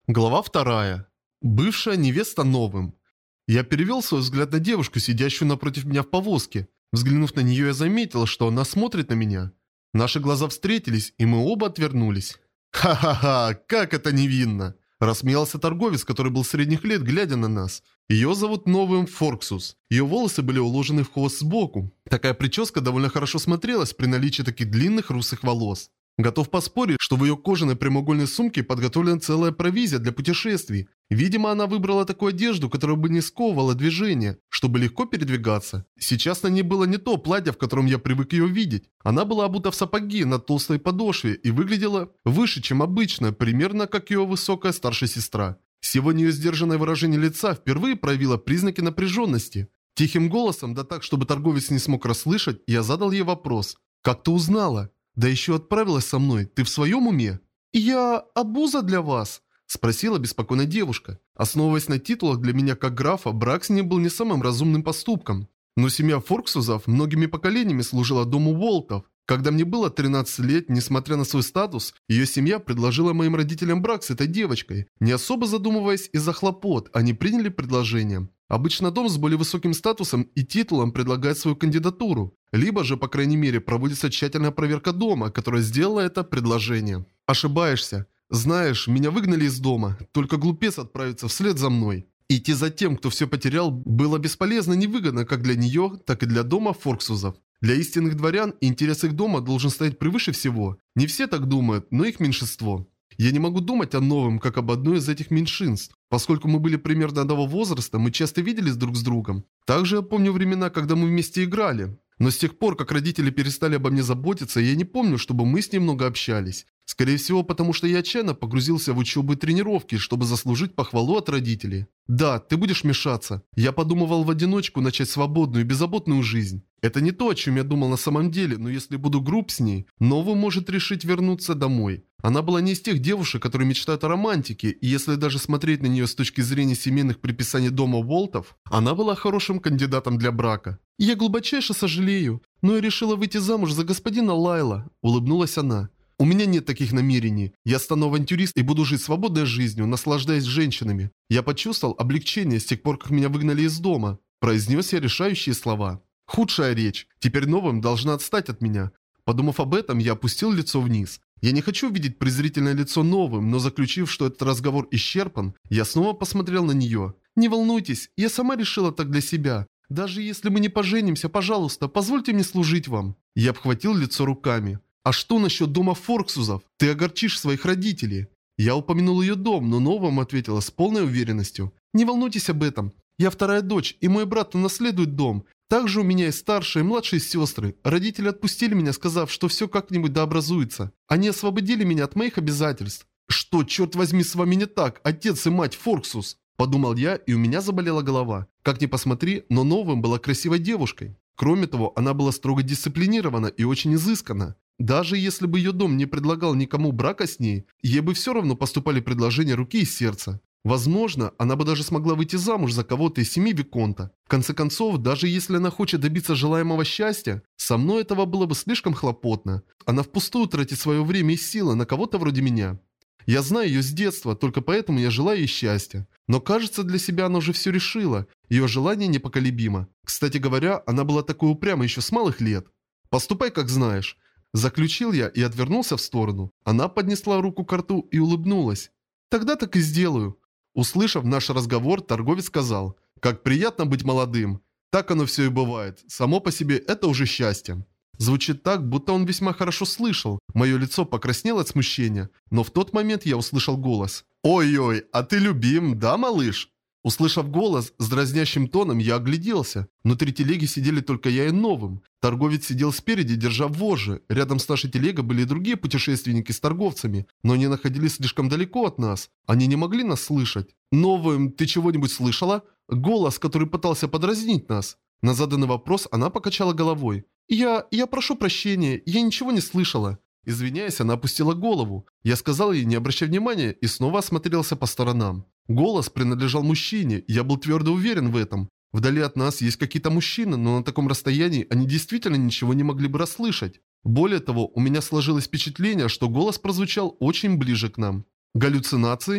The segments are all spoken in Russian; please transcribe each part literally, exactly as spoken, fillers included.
Глава вторая. Бывшая невеста новым. Я перевел свой взгляд на девушку, сидящую напротив меня в повозке. Взглянув на нее, я заметил, что она смотрит на меня. Наши глаза встретились, и мы оба отвернулись. «Ха-ха-ха, как это невинно!» Рассмеялся торговец, который был средних лет, глядя на нас. Ее зовут Новым Форксус. Ее волосы были уложены в хвост сбоку. Такая прическа довольно хорошо смотрелась при наличии таких длинных русых волос. Готов поспорить, что в ее кожаной прямоугольной сумке подготовлена целая провизия для путешествий. Видимо, она выбрала такую одежду, которая бы не сковывала движение, чтобы легко передвигаться. Сейчас на ней было не то платье, в котором я привык ее видеть. Она была обута в сапоги на толстой подошве и выглядела выше, чем обычно, примерно как ее высокая старшая сестра. Сегодня ее сдержанное выражение лица впервые проявило признаки напряженности. Тихим голосом, да так, чтобы торговец не смог расслышать, я задал ей вопрос. «Как ты узнала? Да еще отправилась со мной. Ты в своем уме?» «Я обуза для вас?» – спросила беспокойная девушка. Основываясь на титулах, для меня как графа, брак с ним был не самым разумным поступком. Но семья Форксузов многими поколениями служила дому Волтов. Когда мне было тринадцать лет, несмотря на свой статус, ее семья предложила моим родителям брак с этой девочкой. Не особо задумываясь из-за хлопот, они приняли предложение. Обычно дом с более высоким статусом и титулом предлагает свою кандидатуру. Либо же, по крайней мере, проводится тщательная проверка дома, которая сделала это предложение. Ошибаешься. Знаешь, меня выгнали из дома. Только глупец отправится вслед за мной. Идти за тем, кто все потерял, было бесполезно и невыгодно как для нее, так и для дома Форксузов. Для истинных дворян интерес их дома должен стоять превыше всего. Не все так думают, но их меньшинство. Я не могу думать о новом, как об одной из этих меньшинств. Поскольку мы были примерно одного возраста, мы часто виделись друг с другом. Также я помню времена, когда мы вместе играли. Но с тех пор, как родители перестали обо мне заботиться, я не помню, чтобы мы с ней много общались. Скорее всего, потому что я отчаянно погрузился в учебу и тренировки, чтобы заслужить похвалу от родителей. Да, ты будешь мешаться. Я подумывал в одиночку начать свободную и беззаботную жизнь. Это не то, о чем я думал на самом деле, но если буду груб с ней, Нова может решить вернуться домой. Она была не из тех девушек, которые мечтают о романтике, и если даже смотреть на нее с точки зрения семейных приписаний дома Волтов, она была хорошим кандидатом для брака. «Я глубочайше сожалею, но я решила выйти замуж за господина Лайла», – улыбнулась она. «У меня нет таких намерений. Я стану авантюрист и буду жить свободной жизнью, наслаждаясь женщинами. Я почувствовал облегчение с тех пор, как меня выгнали из дома», – произнес я решающие слова. Худшая речь. Теперь Новым должна отстать от меня. Подумав об этом, я опустил лицо вниз. Я не хочу видеть презрительное лицо Новым, но заключив, что этот разговор исчерпан, я снова посмотрел на нее. «Не волнуйтесь, я сама решила так для себя. Даже если мы не поженимся, пожалуйста, позвольте мне служить вам». Я обхватил лицо руками. «А что насчет дома Форксузов? Ты огорчишь своих родителей». Я упомянул ее дом, но Новым ответила с полной уверенностью. «Не волнуйтесь об этом. Я вторая дочь, и мой брат унаследует дом. Также у меня есть старшие и младшие сестры. Родители отпустили меня, сказав, что все как-нибудь дообразуется. Они освободили меня от моих обязательств». «Что, черт возьми, с вами не так, отец и мать Форксус?» Подумал я, и у меня заболела голова. Как ни посмотри, но Новым была красивой девушкой. Кроме того, она была строго дисциплинирована и очень изысканна. Даже если бы ее дом не предлагал никому брака с ней, ей бы все равно поступали предложения руки и сердца. Возможно, она бы даже смогла выйти замуж за кого-то из семьи Виконта. В конце концов, даже если она хочет добиться желаемого счастья, со мной этого было бы слишком хлопотно. Она впустую тратит свое время и силы на кого-то вроде меня. Я знаю ее с детства, только поэтому я желаю ей счастья. Но кажется, для себя она уже все решила. Ее желание непоколебимо. Кстати говоря, она была такой упрямой еще с малых лет. «Поступай, как знаешь». Заключил я и отвернулся в сторону. Она поднесла руку к рту и улыбнулась. «Тогда так и сделаю». Услышав наш разговор, торговец сказал: «Как приятно быть молодым. Так оно все и бывает. Само по себе это уже счастье». Звучит так, будто он весьма хорошо слышал. Мое лицо покраснело от смущения, но в тот момент я услышал голос. «Ой-ой, а ты любим, да, малыш?» Услышав голос с дразнящим тоном, я огляделся. Внутри телеги сидели только я и Новым. Торговец сидел спереди, держа вожжи. Рядом с нашей телегой были и другие путешественники с торговцами, но они находились слишком далеко от нас. Они не могли нас слышать. «Новым, ты чего-нибудь слышала?» Голос, который пытался подразнить нас. На заданный вопрос она покачала головой. «Я... я прошу прощения, я ничего не слышала». Извиняясь, она опустила голову. Я сказал ей не обращай внимания и снова осмотрелся по сторонам. Голос принадлежал мужчине, я был твердо уверен в этом. Вдали от нас есть какие-то мужчины, но на таком расстоянии они действительно ничего не могли бы расслышать. Более того, у меня сложилось впечатление, что голос прозвучал очень ближе к нам. Галлюцинации?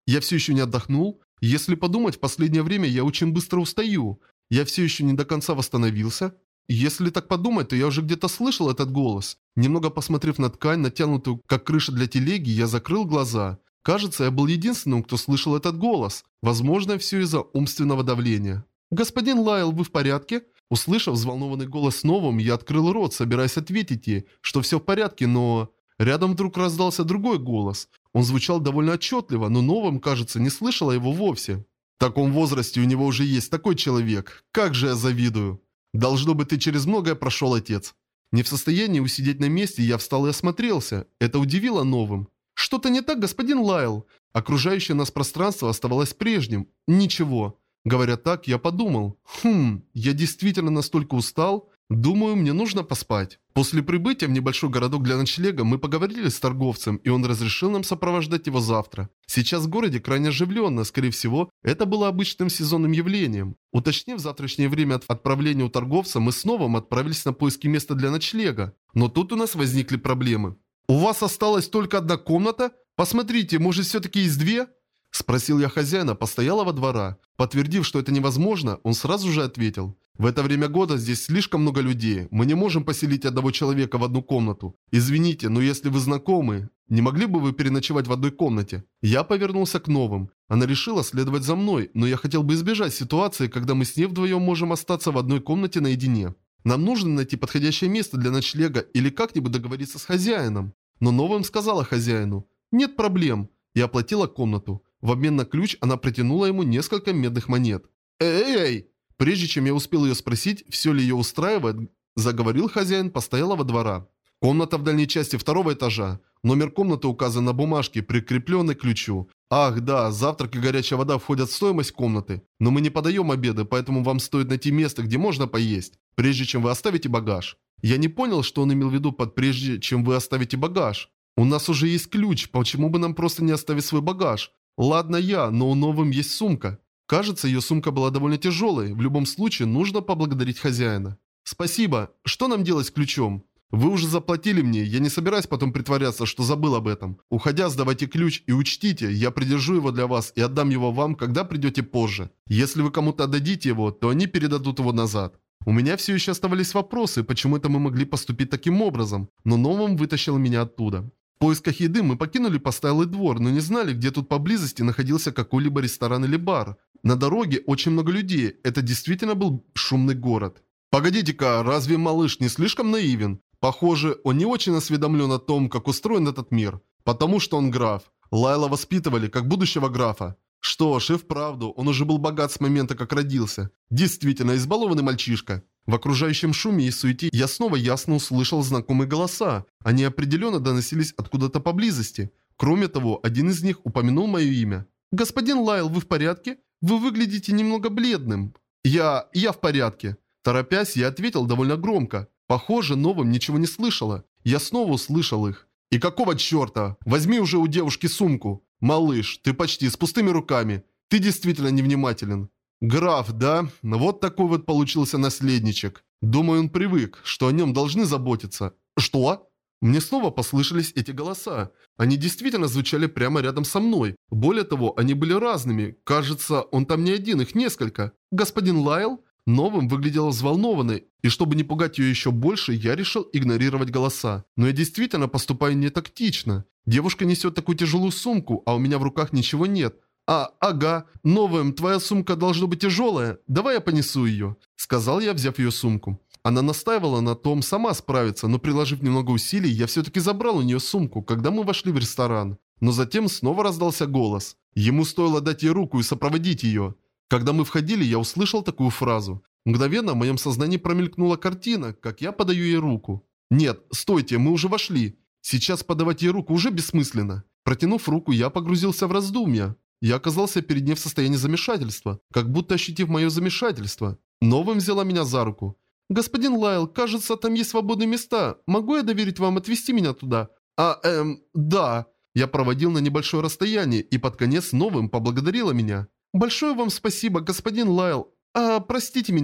Я все еще не отдохнул? Если подумать, в последнее время я очень быстро устаю. Я все еще не до конца восстановился? Если так подумать, то я уже где-то слышал этот голос. Немного посмотрев на ткань, натянутую как крыша для телеги, я закрыл глаза. Кажется, я был единственным, кто слышал этот голос. Возможно, все из-за умственного давления. «Господин Лайл, вы в порядке?» Услышав взволнованный голос Новым, я открыл рот, собираясь ответить ей, что все в порядке, но... Рядом вдруг раздался другой голос. Он звучал довольно отчетливо, но Новым, кажется, не слышала его вовсе. В таком возрасте у него уже есть такой человек. Как же я завидую. Должно быть, ты через многое прошел, отец. Не в состоянии усидеть на месте, я встал и осмотрелся. Это удивило Новым. Что-то не так, господин Лайл. Окружающее нас пространство оставалось прежним. Ничего. Говоря так, я подумал. Хм, я действительно настолько устал. Думаю, мне нужно поспать. После прибытия в небольшой городок для ночлега мы поговорили с торговцем, и он разрешил нам сопровождать его завтра. Сейчас в городе крайне оживленно, скорее всего, это было обычным сезонным явлением. Уточнив завтрашнее время от отправления у торговца, мы снова отправились на поиски места для ночлега. Но тут у нас возникли проблемы. «У вас осталась только одна комната? Посмотрите, может, все-таки есть две?» Спросил я хозяина постоялого двора. Подтвердив, что это невозможно, он сразу же ответил. «В это время года здесь слишком много людей. Мы не можем поселить одного человека в одну комнату. Извините, но если вы знакомы, не могли бы вы переночевать в одной комнате?» Я повернулся к Новым. Она решила следовать за мной, но я хотел бы избежать ситуации, когда мы с ней вдвоем можем остаться в одной комнате наедине. Нам нужно найти подходящее место для ночлега или как-нибудь договориться с хозяином. Но Новым сказала хозяину: «Нет проблем», и оплатила комнату. В обмен на ключ она протянула ему несколько медных монет. «Эй-эй-эй!» Прежде чем я успел ее спросить, все ли ее устраивает, заговорил хозяин постоялого двора. «Комната в дальней части второго этажа. Номер комнаты указан на бумажке, прикрепленной к ключу. Ах, да, завтрак и горячая вода входят в стоимость комнаты. Но мы не подаем обеды, поэтому вам стоит найти место, где можно поесть, прежде чем вы оставите багаж». Я не понял, что он имел в виду под «прежде чем вы оставите багаж». У нас уже есть ключ, почему бы нам просто не оставить свой багаж? Ладно я, но у Новым есть сумка. Кажется, ее сумка была довольно тяжелой. В любом случае, нужно поблагодарить хозяина. «Спасибо. Что нам делать с ключом?» «Вы уже заплатили мне, я не собираюсь потом притворяться, что забыл об этом. Уходя, сдавайте ключ и учтите, я придержу его для вас и отдам его вам, когда придете позже. Если вы кому-то отдадите его, то они передадут его назад». У меня все еще оставались вопросы, почему это мы могли поступить таким образом, но Новым вытащил меня оттуда. В поисках еды мы покинули постоялый двор, но не знали, где тут поблизости находился какой-либо ресторан или бар. На дороге очень много людей, это действительно был шумный город. Погодите-ка, разве малыш не слишком наивен? Похоже, он не очень осведомлен о том, как устроен этот мир. Потому что он граф. Лайла воспитывали как будущего графа. Что ж, и вправду, он уже был богат с момента, как родился. Действительно, избалованный мальчишка. В окружающем шуме и суете я снова ясно услышал знакомые голоса. Они определенно доносились откуда-то поблизости. Кроме того, один из них упомянул мое имя. «Господин Лайл, вы в порядке? Вы выглядите немного бледным». «Я... я в порядке». Торопясь, я ответил довольно громко. Похоже, Новым ничего не слышала. Я снова услышал их. «И какого черта? Возьми уже у девушки сумку. Малыш, ты почти с пустыми руками. Ты действительно невнимателен». «Граф, да? Вот такой вот получился наследничек. Думаю, он привык, что о нем должны заботиться». «Что?» Мне снова послышались эти голоса. Они действительно звучали прямо рядом со мной. Более того, они были разными. Кажется, он там не один, их несколько. «Господин Лайл?» Новым выглядела взволнованной, и чтобы не пугать ее еще больше, я решил игнорировать голоса. Но я действительно поступаю не тактично. Девушка несет такую тяжелую сумку, а у меня в руках ничего нет. «А, ага, Новым, твоя сумка должна быть тяжелая. Давай я понесу ее», — сказал я, взяв ее сумку. Она настаивала на том сама справиться, но приложив немного усилий, я все-таки забрал у нее сумку, когда мы вошли в ресторан. Но затем снова раздался голос. Ему стоило дать ей руку и сопроводить ее. Когда мы входили, я услышал такую фразу. Мгновенно в моем сознании промелькнула картина, как я подаю ей руку. «Нет, стойте, мы уже вошли. Сейчас подавать ей руку уже бессмысленно». Протянув руку, я погрузился в раздумья. Я оказался перед ней в состоянии замешательства, как будто ощутив мое замешательство. Новым взяла меня за руку. «Господин Лайл, кажется, там есть свободные места. Могу я доверить вам отвезти меня туда?» «А, эм, да». Я проводил на небольшое расстояние и под конец Новым поблагодарила меня. «Большое вам спасибо, господин Лайл. А, простите меня»,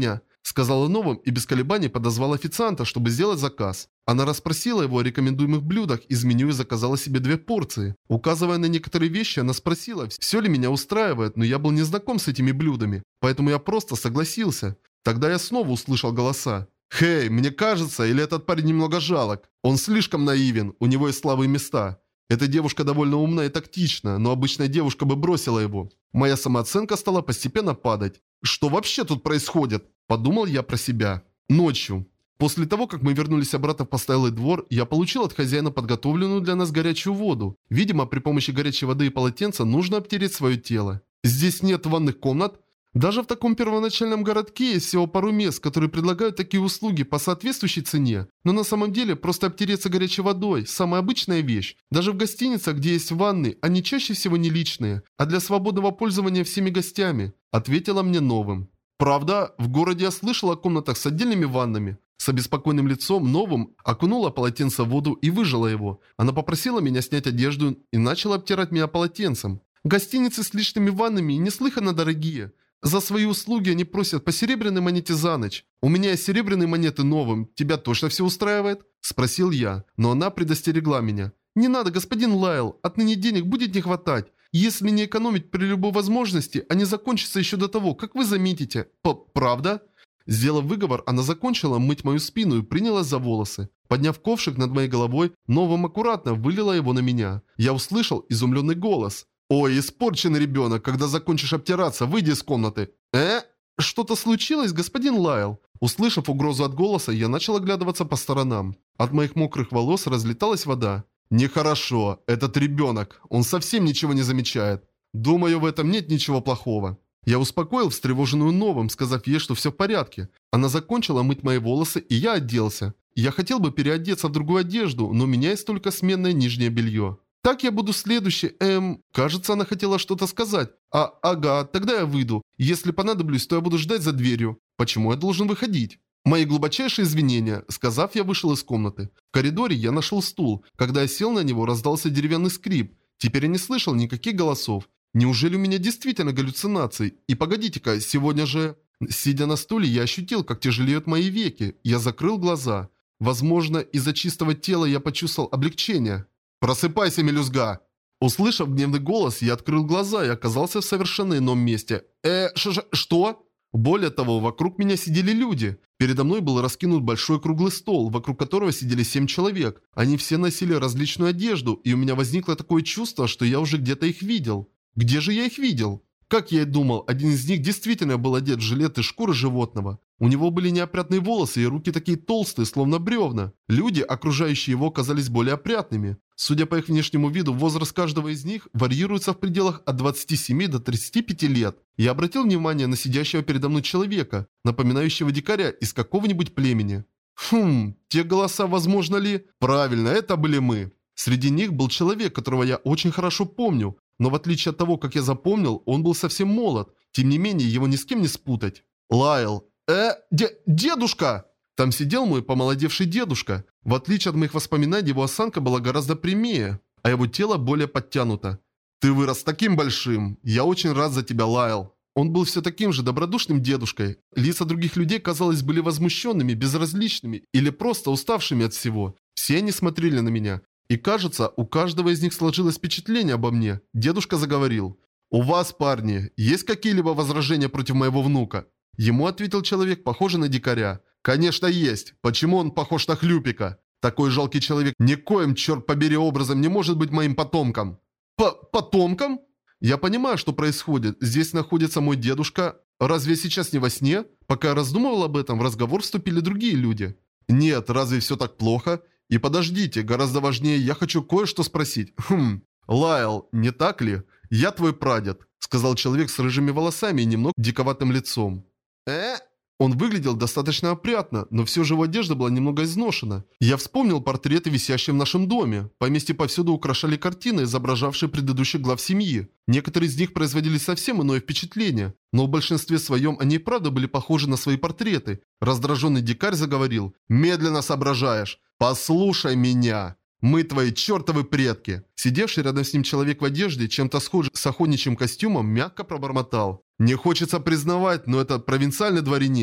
сказала Новым и без колебаний подозвала официанта, чтобы сделать заказ. Она расспросила его о рекомендуемых блюдах из меню и заказала себе две порции. Указывая на некоторые вещи, она спросила, все ли меня устраивает, но я был не знаком с этими блюдами, поэтому я просто согласился. Тогда я снова услышал голоса. «Хей, мне кажется, или этот парень немного жалок? Он слишком наивен, у него есть слабые места». Эта девушка довольно умна и тактична, но обычная девушка бы бросила его. Моя самооценка стала постепенно падать. Что вообще тут происходит? Подумал я про себя. Ночью. После того, как мы вернулись обратно в постоялый двор, я получил от хозяина подготовленную для нас горячую воду. Видимо, при помощи горячей воды и полотенца нужно обтереть свое тело. Здесь нет ванных комнат. Даже в таком первоначальном городке есть всего пару мест, которые предлагают такие услуги по соответствующей цене. Но на самом деле просто обтереться горячей водой – самая обычная вещь. Даже в гостиницах, где есть ванны, они чаще всего не личные, а для свободного пользования всеми гостями, ответила мне Новым. Правда, в городе я слышала о комнатах с отдельными ваннами. С обеспокоенным лицом Новым окунула полотенце в воду и выжала его. Она попросила меня снять одежду и начала обтирать меня полотенцем. Гостиницы с личными ваннами неслыханно дорогие. За свои услуги они просят по серебряной монете за ночь. У меня есть серебряные монеты Новым. Тебя точно все устраивает? Спросил я, но она предостерегла меня. Не надо, господин Лайл, отныне денег будет не хватать. Если не экономить при любой возможности, они закончатся еще до того, как вы заметите. П правда? Сделав выговор, она закончила мыть мою спину и принялась за волосы. Подняв ковшик над моей головой, Новым аккуратно вылила его на меня. Я услышал изумленный голос. «Ой, испорченный ребенок, когда закончишь обтираться, выйди из комнаты». «Э? Что-то случилось, господин Лайл?» Услышав угрозу от голоса, я начал оглядываться по сторонам. От моих мокрых волос разлеталась вода. «Нехорошо. Этот ребенок. Он совсем ничего не замечает. Думаю, в этом нет ничего плохого». Я успокоил встревоженную Новым, сказав ей, что все в порядке. Она закончила мыть мои волосы, и я оделся. Я хотел бы переодеться в другую одежду, но у меня есть только сменное нижнее белье. «Так я буду следующий, эм...» Кажется, она хотела что-то сказать. «А, ага, тогда я выйду. Если понадоблюсь, то я буду ждать за дверью. Почему я должен выходить?» «Мои глубочайшие извинения», — сказав, я вышел из комнаты. В коридоре я нашел стул. Когда я сел на него, раздался деревянный скрип. Теперь я не слышал никаких голосов. Неужели у меня действительно галлюцинации? И погодите-ка, сегодня же... Сидя на стуле, я ощутил, как тяжелеют мои веки. Я закрыл глаза. Возможно, из-за чистого тела я почувствовал облегчение. «Просыпайся, мелюзга!» Услышав гневный голос, я открыл глаза и оказался в совершенно ином месте. «Э, ш -ш что?» Более того, вокруг меня сидели люди. Передо мной был раскинут большой круглый стол, вокруг которого сидели семь человек. Они все носили различную одежду, и у меня возникло такое чувство, что я уже где-то их видел. Где же я их видел? Как я и думал, один из них действительно был одет в жилет из шкуры животного. У него были неопрятные волосы и руки такие толстые, словно бревна. Люди, окружающие его, казались более опрятными. Судя по их внешнему виду, возраст каждого из них варьируется в пределах от двадцати семи до тридцати пяти лет. Я обратил внимание на сидящего передо мной человека, напоминающего дикаря из какого-нибудь племени. Хм, те голоса, возможно ли? Правильно, это были мы. Среди них был человек, которого я очень хорошо помню. Но в отличие от того, как я запомнил, он был совсем молод. Тем не менее, его ни с кем не спутать. Лайл. Э, де дедушка! Там сидел мой помолодевший дедушка. В отличие от моих воспоминаний, его осанка была гораздо прямее, а его тело более подтянуто. Ты вырос таким большим. Я очень рад за тебя, Лайл. Он был все таким же добродушным дедушкой. Лица других людей, казалось, были возмущенными, безразличными или просто уставшими от всего. Все они смотрели на меня. И кажется, у каждого из них сложилось впечатление обо мне. Дедушка заговорил. «У вас, парни, есть какие-либо возражения против моего внука?» Ему ответил человек, похожий на дикаря. «Конечно есть. Почему он похож на Хлюпика? Такой жалкий человек никоим, черт побери, образом не может быть моим потомком». П «Потомком?» Я понимаю, что происходит. Здесь находится мой дедушка. Разве я сейчас не во сне? Пока я раздумывал об этом, в разговор вступили другие люди. Нет, разве все так плохо? И подождите, гораздо важнее, я хочу кое-что спросить. Хм, Лайл, не так ли? Я твой прадед, сказал человек с рыжими волосами и немного диковатым лицом. Э? Он выглядел достаточно опрятно, но все же его одежда была немного изношена. Я вспомнил портреты, висящие в нашем доме. Поместье повсюду украшали картины, изображавшие предыдущих глав семьи. Некоторые из них производили совсем иное впечатление, но в большинстве своем они и правда были похожи на свои портреты. Раздраженный дикарь заговорил. «Медленно соображаешь! Послушай меня! Мы твои чертовы предки!» Сидевший рядом с ним человек в одежде, чем-то схожий с охотничьим костюмом, мягко пробормотал. «Не хочется признавать, но это провинциальный дворянин».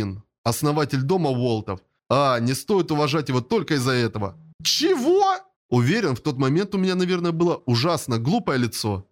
Основатель дома Уолтов. А, не стоит уважать его только из-за этого. Чего? Уверен, в тот момент у меня, наверное, было ужасно глупое лицо.